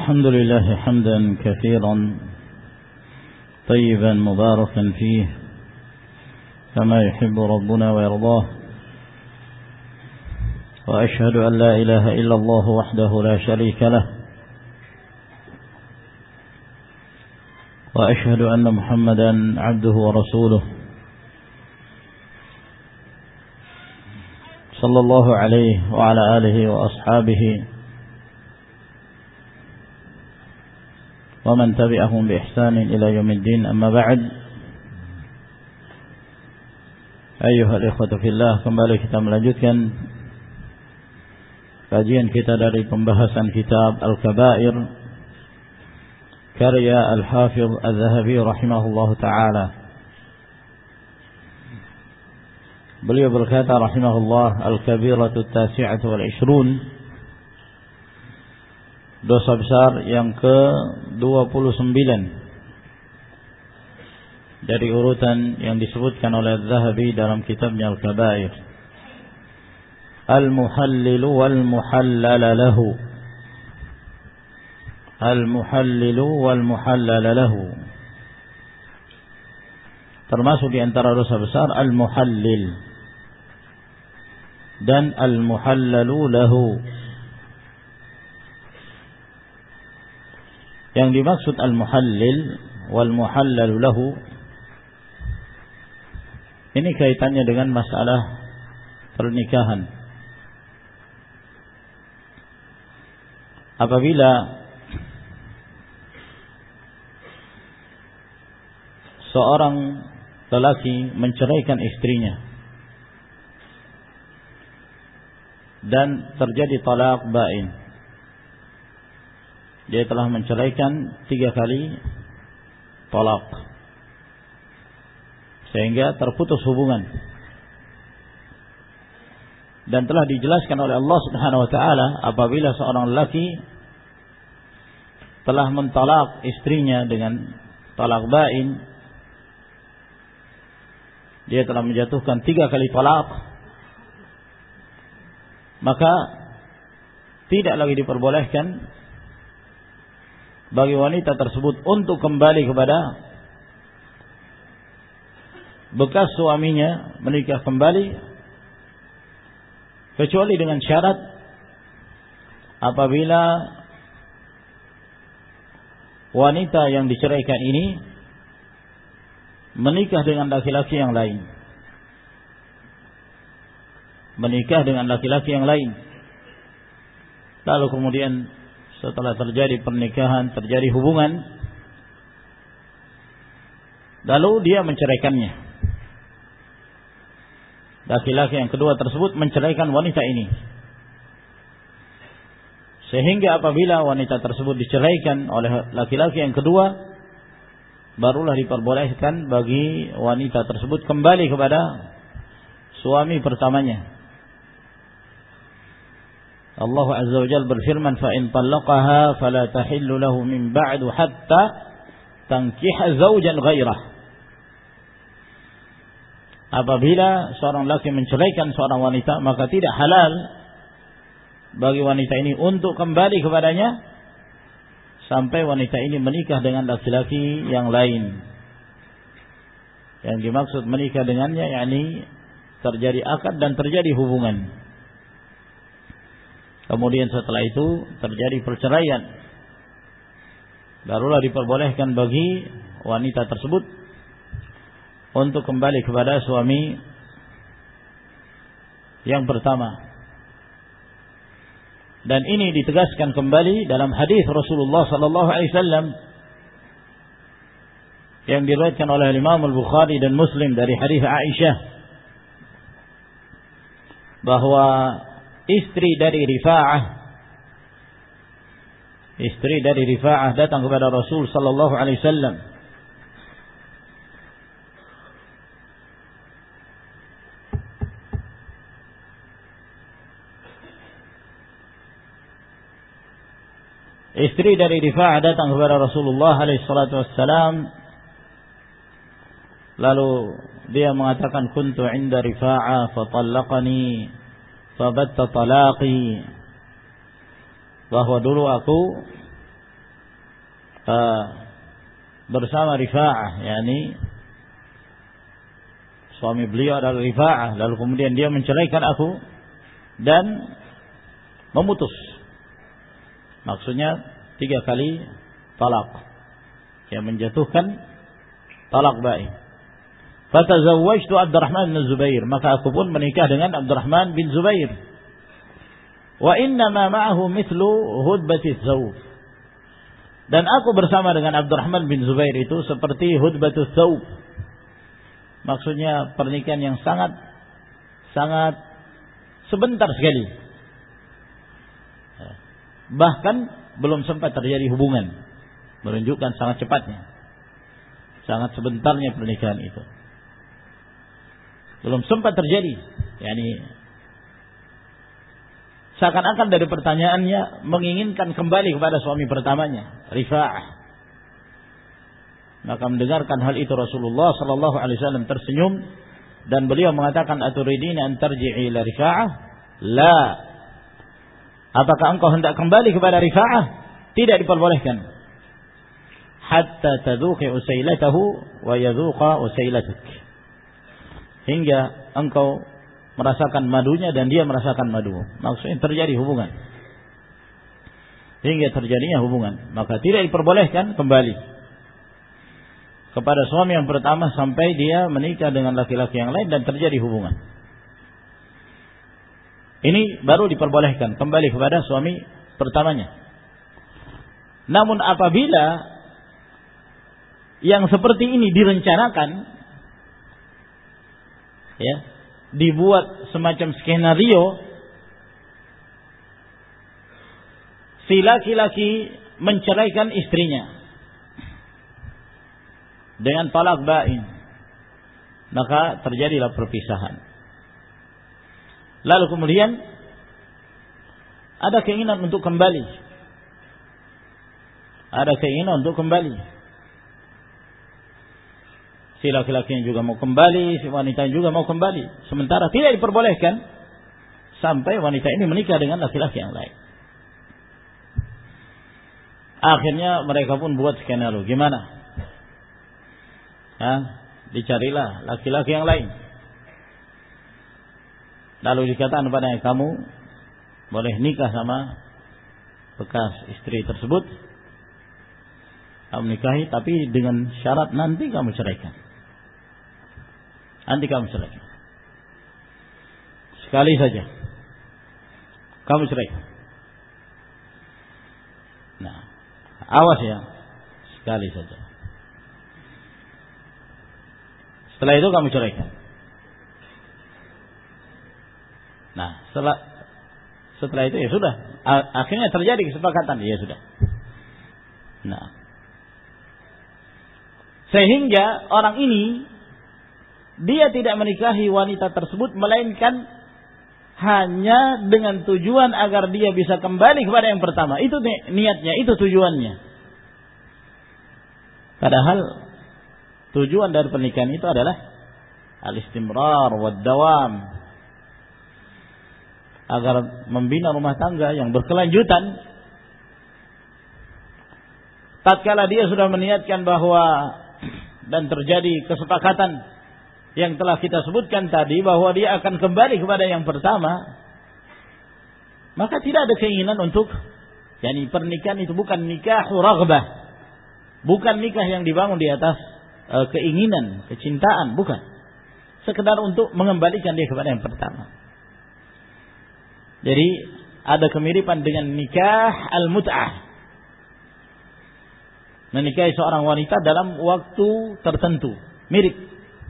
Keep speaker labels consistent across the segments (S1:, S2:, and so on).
S1: الحمد لله حمدا كثيرا طيبا مباركا فيه كما يحب ربنا ويرضاه، وأشهد أن لا إله إلا الله وحده لا شريك له، وأشهد أن محمدا عبده ورسوله صلى الله عليه وعلى آله وأصحابه ومن تبعهم بإحسان إلى يوم الدين. أما بعد، أيها الإخوة في الله, kembali kita melanjutkan kajian kita dari pembahasan kitab Al-Kabair karya Al-Hafidh Al-Zahabi rahimahullahu ta'ala. Beliau berkata rahimahullah, Al-Kabiratu Tasi'atu wal-Ishrun, dosa besar yang ke-29 dari urutan yang disebutkan oleh Az-Zahabi dalam kitabnya Al-Kabair. Al-muhallilu wal-muhallala lahu. Al-muhallilu wal-muhallala lahu. Termasuk di antara dosa besar al-muhallil dan al-muhallalu lahu. Yang dimaksud al-muhallil wal muhallalu lahu ini kaitannya dengan masalah pernikahan. Apabila seorang lelaki menceraikan istrinya dan terjadi talaq bain, dia telah menceraikan 3 kali talaq sehingga terputus hubungan, dan telah dijelaskan oleh Allah Subhanahu wa taala apabila seorang lelaki telah mentalak istrinya dengan talaq bain, dia telah menjatuhkan 3 kali talaq, maka tidak lagi diperbolehkan bagi wanita tersebut untuk kembali kepada bekas suaminya, menikah kembali, kecuali dengan syarat apabila wanita yang diceraikan ini menikah dengan laki-laki yang lain. Menikah dengan laki-laki yang lain. Lalu kemudian setelah terjadi pernikahan, terjadi hubungan, lalu dia menceraikannya. Laki-laki yang kedua tersebut menceraikan wanita ini, sehingga apabila wanita tersebut diceraikan oleh laki-laki yang kedua, barulah diperbolehkan bagi wanita tersebut kembali kepada suami pertamanya. Allah Azza wa Jalla berfirman, fa in talaqaha fala tahillu lahu min ba'du hatta tankiha zawjan ghairah. Apabila seorang laki menceraikan seorang wanita, maka tidak halal bagi wanita ini untuk kembali kepadanya sampai wanita ini menikah dengan laki-laki yang lain. Yang dimaksud menikah dengannya yakni terjadi akad dan terjadi hubungan. Kemudian setelah itu terjadi perceraian, barulah diperbolehkan bagi wanita tersebut untuk kembali kepada suami yang pertama. Dan ini ditegaskan kembali dalam hadis Rasulullah sallallahu alaihi wasallam yang diriwayatkan oleh Imam Al-Bukhari dan Muslim dari hadis Aisyah, bahwa istri dari Rifa'ah datang kepada Rasul sallallahu alaihi wasallam datang kepada Rasulullah alaihi salatu wassalam, lalu dia mengatakan, kuntu 'inda Rifa'ah fa talaqani fabatta talaqi, bahwa dulu aku bersama Rifa'ah, yakni suami beliau adalah Rifa'ah, lalu kemudian dia menceraikan aku dan memutus. Maksudnya 3 kali talak, yang menjatuhkan talak bain. Fatazawwajtu Abdurrahman bin Zubair, maka aku pun menikah dengan Abdurrahman bin Zubair. Wa innama ma'ahu mithlu hudbati thawb, dan aku bersama dengan Abdurrahman bin Zubair itu seperti hudbatu thawb. Maksudnya pernikahan yang sangat sebentar sekali. Bahkan belum sempat terjadi hubungan, menunjukkan sangat cepatnya, sangat sebentarnya pernikahan itu. Belum sempat terjadi, yakni seakan-akan dari pertanyaannya menginginkan kembali kepada suami pertamanya, Rifa'ah. Maka mendengarkan hal itu Rasulullah sallallahu alaihi wasallam tersenyum dan beliau mengatakan, aturidina an tarji'i ila Rifa'ah? La. Apakah engkau hendak kembali kepada Rifa'ah? Tidak diperbolehkan. Hatta tadzuqi usailatahu wa yadzuqa usailatak. Hingga engkau merasakan madunya dan dia merasakan madu. Maksudnya terjadi hubungan. Hingga terjadinya hubungan, maka tidak diperbolehkan kembali kepada suami yang pertama sampai dia menikah dengan laki-laki yang lain dan terjadi hubungan. Ini baru diperbolehkan kembali kepada suami pertamanya. Namun apabila yang seperti ini direncanakan, ya, dibuat semacam skenario, si laki-laki menceraikan istrinya dengan talak bain, maka terjadilah perpisahan. Lalu kemudian ada keinginan untuk kembali. Ada keinginan untuk kembali. Si laki-lakinya juga mau kembali, si wanita juga mau kembali. Sementara tidak diperbolehkan sampai wanita ini menikah dengan laki-laki yang lain. Akhirnya mereka pun buat skenario. Gimana? Dicarilah laki-laki yang lain. Lalu dikatakan kepadanya, kamu boleh nikah sama bekas istri tersebut. Kamu nikahi, tapi dengan syarat nanti kamu ceraikan. Nanti kamu ceraikan. Sekali saja kamu ceraikan. Nah, awas ya, sekali saja. Setelah itu kamu ceraikan. Nah, setelah itu ya sudah. Akhirnya terjadi kesepakatan, ya sudah. Nah, sehingga orang ini dia tidak menikahi wanita tersebut melainkan hanya dengan tujuan agar dia bisa kembali kepada yang pertama. Itu niatnya, itu tujuannya. Padahal tujuan dari pernikahan itu adalah al-istimrar wad dawam, agar membina rumah tangga yang berkelanjutan. Tatkala dia sudah meniatkan bahwa dan terjadi kesepakatan yang telah kita sebutkan tadi bahwa dia akan kembali kepada yang pertama, maka tidak ada keinginan untuk, yakni pernikahan itu bukan nikah raghbah, bukan nikah yang dibangun di atas keinginan, kecintaan, bukan. Sekedar untuk mengembalikan dia kepada yang pertama. Jadi ada kemiripan dengan nikah al-mut'ah, menikahi seorang wanita dalam waktu tertentu, mirip.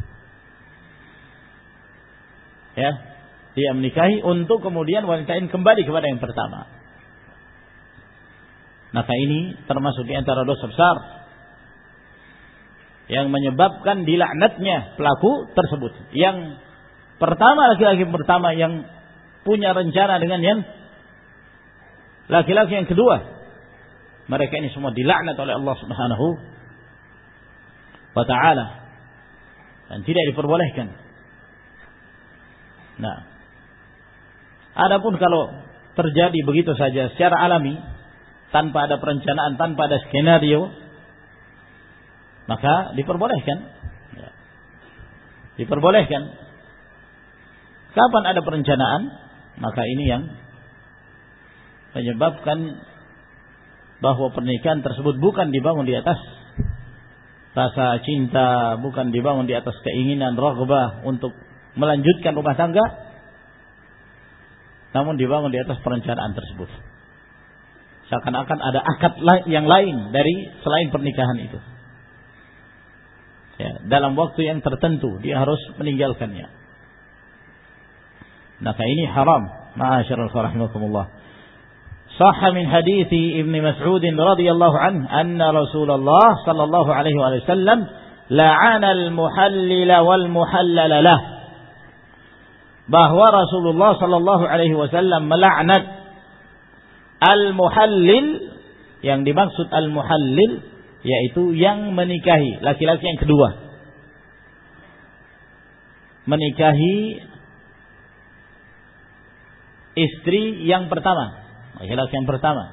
S1: Ya, dia menikahi untuk kemudian wanita ini kembali kepada yang pertama. Maka ini termasuk di antara dosa besar yang menyebabkan dilaknatnya pelaku tersebut. Yang pertama, laki-laki pertama yang punya rencana dengan yang laki-laki yang kedua, mereka ini semua dilaknat oleh Allah Subhanahu wa ta'ala dan tidak diperbolehkan. Nah, adapun kalau terjadi begitu saja secara alami, tanpa ada perencanaan, tanpa ada skenario, maka diperbolehkan. Ya. Diperbolehkan. Kapan ada perencanaan, maka ini yang menyebabkan bahwa pernikahan tersebut bukan dibangun di atas rasa cinta, bukan dibangun di atas keinginan raghbah untuk melanjutkan rumah tangga, namun dibangun di atas perencanaan tersebut. Seakan-akan ada akad yang lain dari selain pernikahan itu. Ya, dalam waktu yang tertentu dia harus meninggalkannya. Maka ini haram. Ma'asyiral rahimakumullah. صح من حديث ابن مسعود رضي الله عنه أن رسول الله صلى الله عليه وسلم لعن المحلل والمحلل له, bahwa Rasulullah sallallahu alaihi wasallam melaknat al-muhallil, yang dimaksud al-muhallil yaitu yang menikahi, laki-laki yang kedua, menikahi istri yang pertama, laki-laki yang pertama,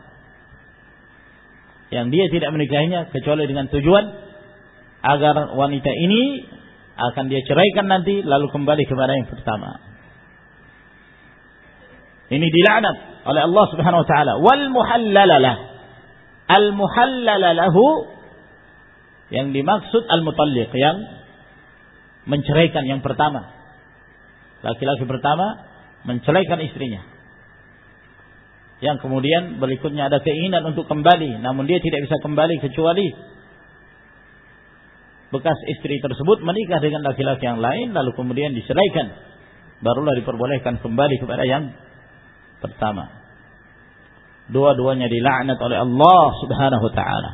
S1: yang dia tidak menikahinya kecuali dengan tujuan agar wanita ini akan dia ceraikan nanti lalu kembali kepada yang pertama. Ini dilaknat oleh Allah Subhanahu wa taala. Wal muhallalalah, al muhallalalahu, yang dimaksud al mutalliq, yang menceraikan yang pertama, laki-laki pertama menceraikan istrinya, yang kemudian berikutnya ada keinginan untuk kembali, namun dia tidak bisa kembali kecuali bekas istri tersebut menikah dengan laki-laki yang lain lalu kemudian diceraikan, barulah diperbolehkan kembali kepada yang pertama. Dua-duanya dilaknat oleh Allah Subhanahu wa taala.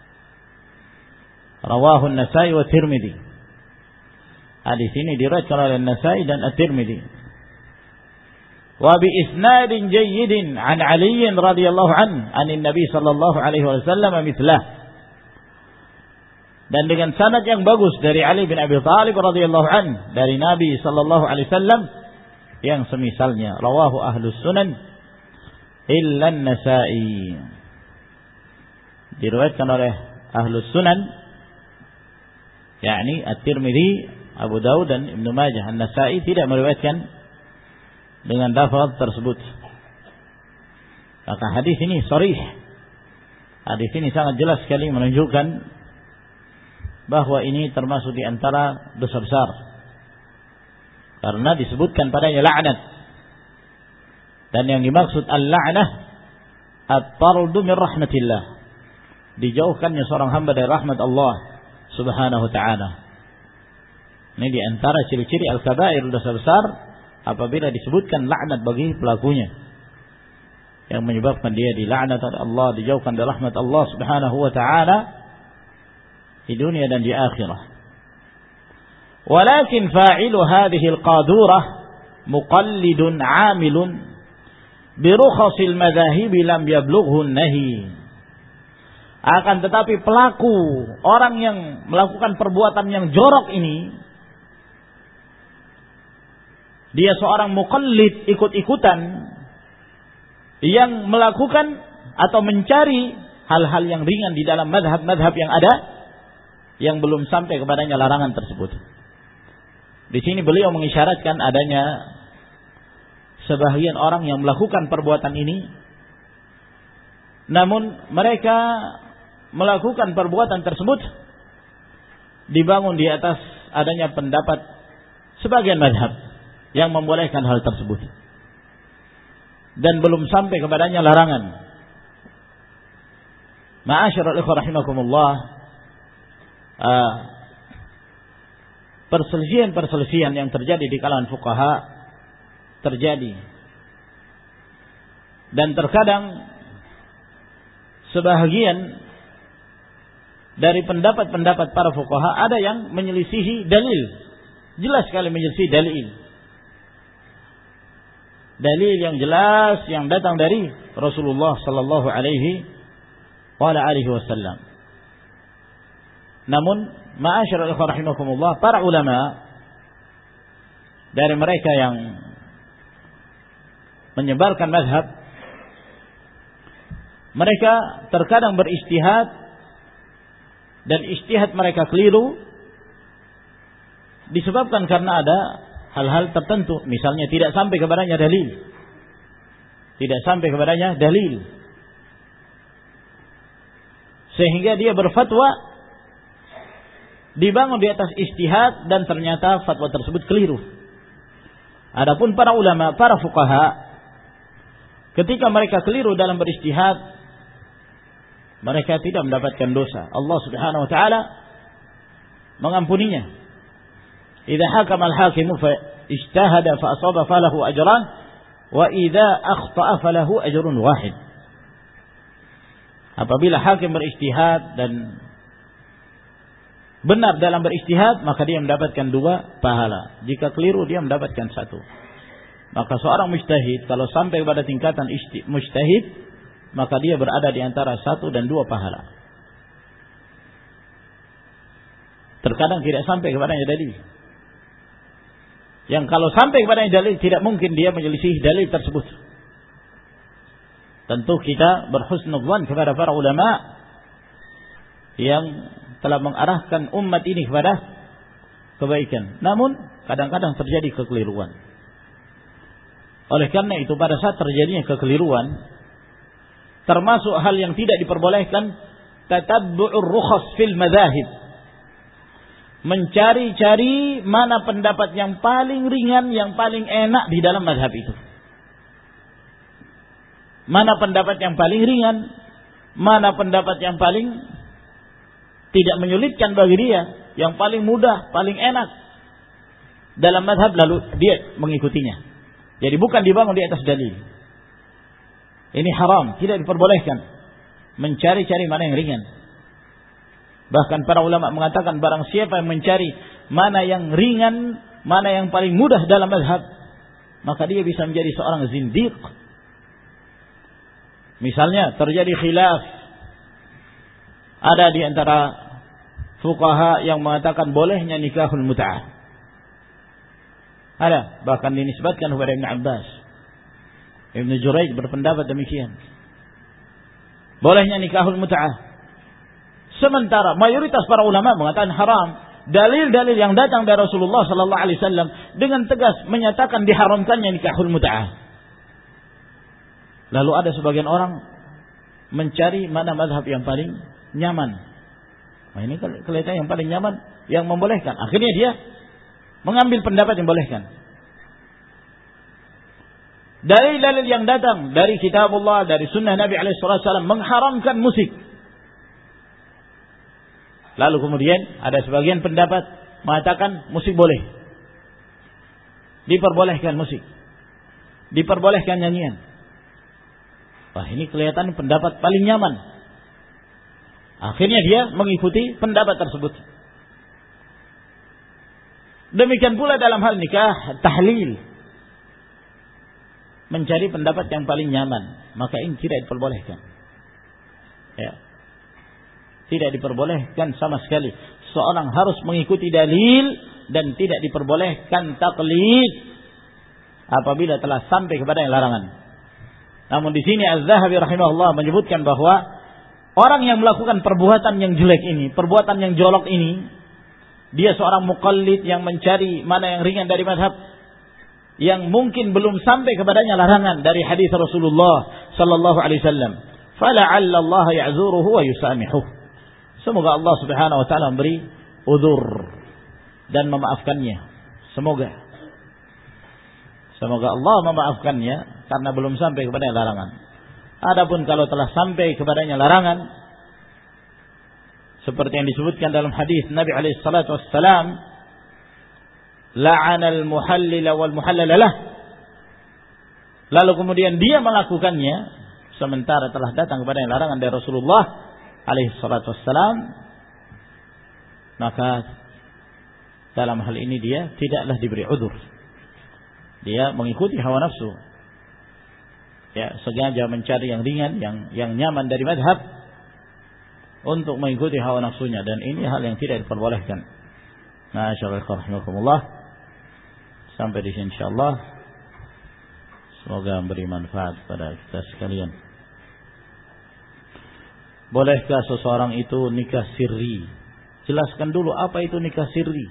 S1: Rawahu An-Nasa'i wa Tirmidzi. Hadis ini diriwayatkan oleh An-Nasa'i dan At-Tirmidzi. وبإسناد جيد عن علي رضي الله عنه عن النبي صلى الله عليه وسلم مثله, dan dengan sanad yang bagus dari Ali bin Abi Thalib radhiyallahu anhu dari Nabi sallallahu alaihi wasallam yang semisalnya. Rawahu ahlus sunan illa an-Nasa'i, diriwayatkan oleh ahlus sunan, yakni At-Tirmidzi, Abu Daud dan Ibnu Majah. An-Nasa'i tidak meriwayatkan dengan lafaz tersebut. Maka hadis ini sharih. Hadis ini sangat jelas sekali menunjukkan bahwa ini termasuk di antara dosa besar, karena disebutkan padanya laknat. Dan yang dimaksud al-la'nah at-tardu min rahmatillah, dijauhkannya seorang hamba dari rahmat Allah Subhanahu wa taala. Ini di antara ciri-ciri al-kabair, dosa besar, apabila disebutkan laknat bagi pelakunya, yang menyebabkan dia dilaknat oleh Allah, dijauhkan dari rahmat Allah Subhanahu wa taala di dunia dan di akhirah. Walakin fa'ilu hadhihi al-qadurah muqallidun 'amilun bi rukhasil madhahib lam yablughu an-nahi. Akan tetapi pelaku, orang yang melakukan perbuatan yang jorok ini, dia seorang muqallid, ikut-ikutan, yang melakukan atau mencari hal-hal yang ringan di dalam madhab-madhab yang ada, yang belum sampai kepadanya larangan tersebut. Di sini beliau mengisyaratkan adanya sebahagian orang yang melakukan perbuatan ini, namun mereka melakukan perbuatan tersebut dibangun di atas adanya pendapat sebagian madhab yang membolehkan hal tersebut, dan belum sampai kepadanya larangan. Ma'asyiral ikhwah rahimakumullah, perselisihan yang terjadi di kalangan fuqaha terjadi, dan terkadang sebahagian dari pendapat-pendapat para fuqaha ada yang menyelisihi dalil, jelas sekali menyelisihi dalil yang jelas yang datang dari Rasulullah sallallahu alaihi wasallam. Namun ma'asyiral ikhwah rahimakumullah, para ulama dari mereka yang menyebarkan mazhab, mereka terkadang beristihad dan ijtihad mereka keliru disebabkan karena ada hal-hal tertentu, misalnya tidak sampai kepadanya dalil. Tidak sampai kepadanya dalil. Sehingga dia berfatwa dibangun di atas ijtihad dan ternyata fatwa tersebut keliru. Adapun para ulama, para fuqaha, ketika mereka keliru dalam berijtihad, mereka tidak mendapatkan dosa. Allah Subhanahu wa taala mengampuninya. Idza hakama al-hakimu fa ijtahada fa asaba falahu ajran wa idza akhta'a falahu ajrun wahid. Apabila hakim berijtihad dan benar dalam berijtihad, maka dia mendapatkan 2 pahala. Jika keliru, dia mendapatkan 1. Maka seorang mujtahid kalau sampai pada tingkatan mujtahid, maka dia berada di antara 1 dan 2 pahala. Terkadang tidak sampai kepadanya dalil. Yang kalau sampai kepadanya dalil, tidak mungkin dia menyelisih dalil tersebut. Tentu kita berhusnudzan kepada para ulama yang telah mengarahkan umat ini kepada kebaikan. Namun kadang-kadang terjadi kekeliruan. Oleh karena itu, pada saat terjadinya kekeliruan, termasuk hal yang tidak diperbolehkan, tatabbu'ur rukhas fil madzahib. Mencari-cari mana pendapat yang paling ringan, yang paling enak di dalam mazhab itu. Mana pendapat yang paling ringan, mana pendapat yang paling tidak menyulitkan bagi dia, yang paling mudah, paling enak dalam mazhab, lalu dia mengikutinya. Jadi bukan dibangun di atas dalil. Ini haram, tidak diperbolehkan. Mencari-cari mana yang ringan. Bahkan para ulama mengatakan barang siapa yang mencari mana yang ringan, mana yang paling mudah dalam mazhab, maka dia bisa menjadi seorang zindiq. Misalnya terjadi khilaf, ada di antara fuqaha yang mengatakan bolehnya nikahul mut'ah. Ada, bahkan dinisbatkan kepada Ibn Abbas. Ibn Jurayj berpendapat demikian. Bolehnya nikahul mut'ah. Sementara mayoritas para ulama mengatakan haram. Dalil-dalil yang datang dari Rasulullah sallallahu alaihi wasallam dengan tegas menyatakan diharamkannya nikahul mut'ah. Lalu ada sebagian orang mencari mana mazhab yang paling nyaman. Nah, ini kelihatan yang paling nyaman, yang membolehkan. Akhirnya dia mengambil pendapat yang bolehkan. Dalil-dalil yang datang dari kitabullah, dari sunnah Nabi alaihi wasallam mengharamkan musik. Lalu kemudian ada sebagian pendapat mengatakan musik boleh. Diperbolehkan musik. Diperbolehkan nyanyian. Wah, ini kelihatan pendapat paling nyaman. Akhirnya dia mengikuti pendapat tersebut. Demikian pula dalam hal nikah, tahlil. Mencari pendapat yang paling nyaman. Maka ini tidak diperbolehkan. Ya. Tidak diperbolehkan sama sekali. Seorang harus mengikuti dalil dan tidak diperbolehkan taklid apabila telah sampai kepada yang larangan. Namun di sini Az-Zahabi rahimahullah menyebutkan bahwa orang yang melakukan perbuatan yang jelek ini, perbuatan yang jolok ini, dia seorang muqallid yang mencari mana yang ringan dari mazhab, yang mungkin belum sampai kepadanya larangan dari hadis Rasulullah sallallahu alaihi wasallam. Fala'alla Allah ya'zuruhu wa yusamihuhu. Semoga Allah Subhanahu wa taala memberi udzur dan memaafkannya. Semoga Allah memaafkannya karena belum sampai kepada larangan. Adapun kalau telah sampai kepadanya larangan, seperti yang disebutkan dalam hadis Nabi alaihi salatu wassalam, la'anal muhallila wal muhallala lah. Lalu kemudian dia melakukannya sementara telah datang kepada yang larangan dari Rasulullah alaihi salatu wassalam, maka dalam hal ini dia tidaklah diberi udzur. Dia mengikuti hawa nafsu. Ya, sengaja mencari yang ringan, yang nyaman dari mazhab untuk mengikuti hawa nafsunya, dan ini hal yang tidak diperbolehkan. Nah, rahimakumullah. Sampai di sini insyaallah. Semoga memberi manfaat pada kita sekalian. bolehkah seseorang itu nikah sirri? Jelaskan dulu apa itu nikah sirri.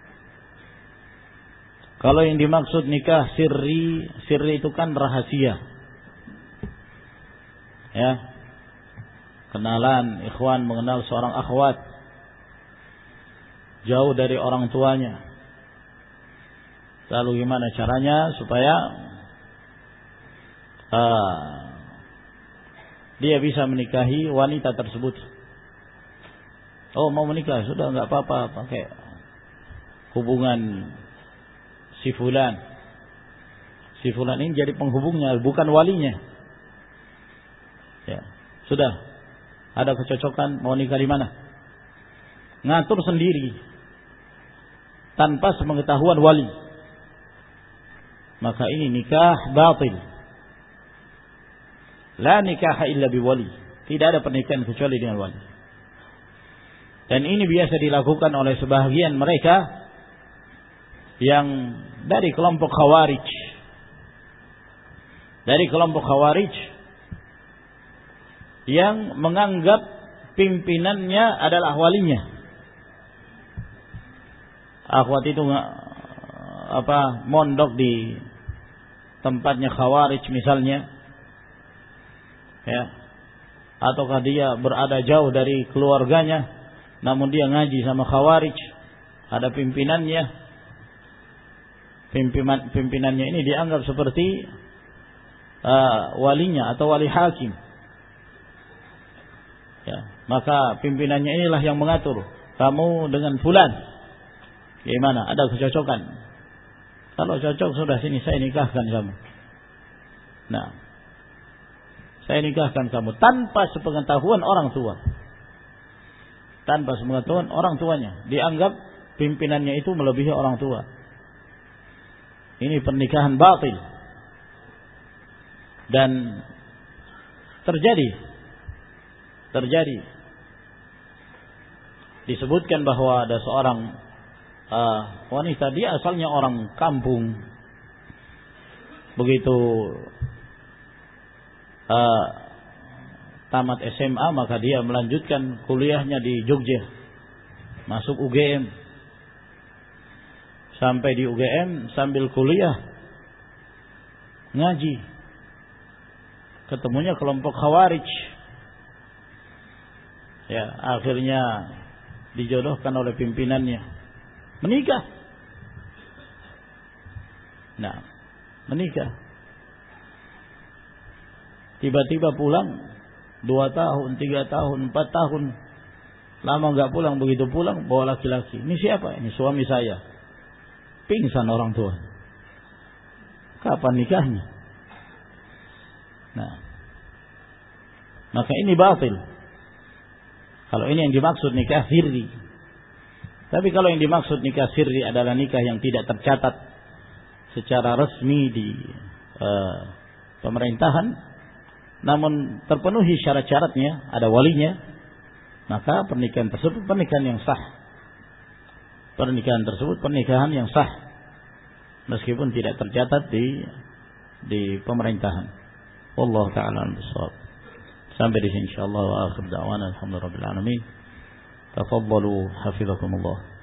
S1: Kalau yang dimaksud nikah sirri, sirri itu kan rahasia. Ya. Kenalan, ikhwan mengenal seorang akhwat jauh dari orang tuanya. Lalu gimana caranya supaya dia bisa menikahi wanita tersebut? Oh, mau menikah, sudah enggak apa-apa, pakai hubungan si fulan. Si fulan ini jadi penghubungnya, bukan walinya. Ya, sudah ada kecocokan, mau nikah di mana? Ngatur sendiri tanpa sepengetahuan wali. Maka ini nikah batil. La nikaha illa biwali. Tidak ada pernikahan kecuali dengan wali. Dan ini biasa dilakukan oleh sebahagian mereka yang dari kelompok Khawarij. Dari kelompok Khawarij yang menganggap pimpinannya adalah walinya. Akhwat itu mondok di tempatnya Khawarij misalnya. Ya. Ataukah dia berada jauh dari keluarganya, namun dia ngaji sama Khawarij, ada pimpinannya. Pimpinannya ini dianggap seperti walinya atau wali hakim. Ya, maka pimpinannya inilah yang mengatur. Kamu dengan fulan, gimana? Ada kecocokan? Kalau cocok sudah, sini saya nikahkan kamu. Nah, saya nikahkan kamu tanpa sepengetahuan orang tua. Tanpa sepengetahuan orang tuanya. Dianggap pimpinannya itu melebihi orang tua. Ini pernikahan batil. Dan terjadi. Disebutkan bahwa ada seorang wanita, dia asalnya orang kampung. Begitu tamat SMA maka dia melanjutkan kuliahnya di Jogja, masuk UGM. Sampai di UGM sambil kuliah ngaji, ketemunya kelompok Khawarij. Ya, akhirnya dijodohkan oleh pimpinannya, menikah. Nah, menikah. Tiba-tiba pulang 2 tahun, 3 tahun, 4 tahun. Lama enggak pulang, begitu pulang bawa laki-laki. Ini siapa? Ini suami saya. Pingsan orang tua. Kapan nikahnya? Nah, maka ini batil. Kalau ini yang dimaksud nikah sirri. Tapi kalau yang dimaksud nikah sirri adalah nikah yang tidak tercatat secara resmi di pemerintahan, namun terpenuhi syarat-syaratnya, ada walinya, maka pernikahan tersebut pernikahan yang sah. Pernikahan tersebut pernikahan yang sah, meskipun tidak tercatat di pemerintahan. Wallahu ta'ala al-bissawab. Sampai di sini insyaallah, wa akhir da'wana alhamdulillahirabbil alamin. Tafaddalu hafizakumullah.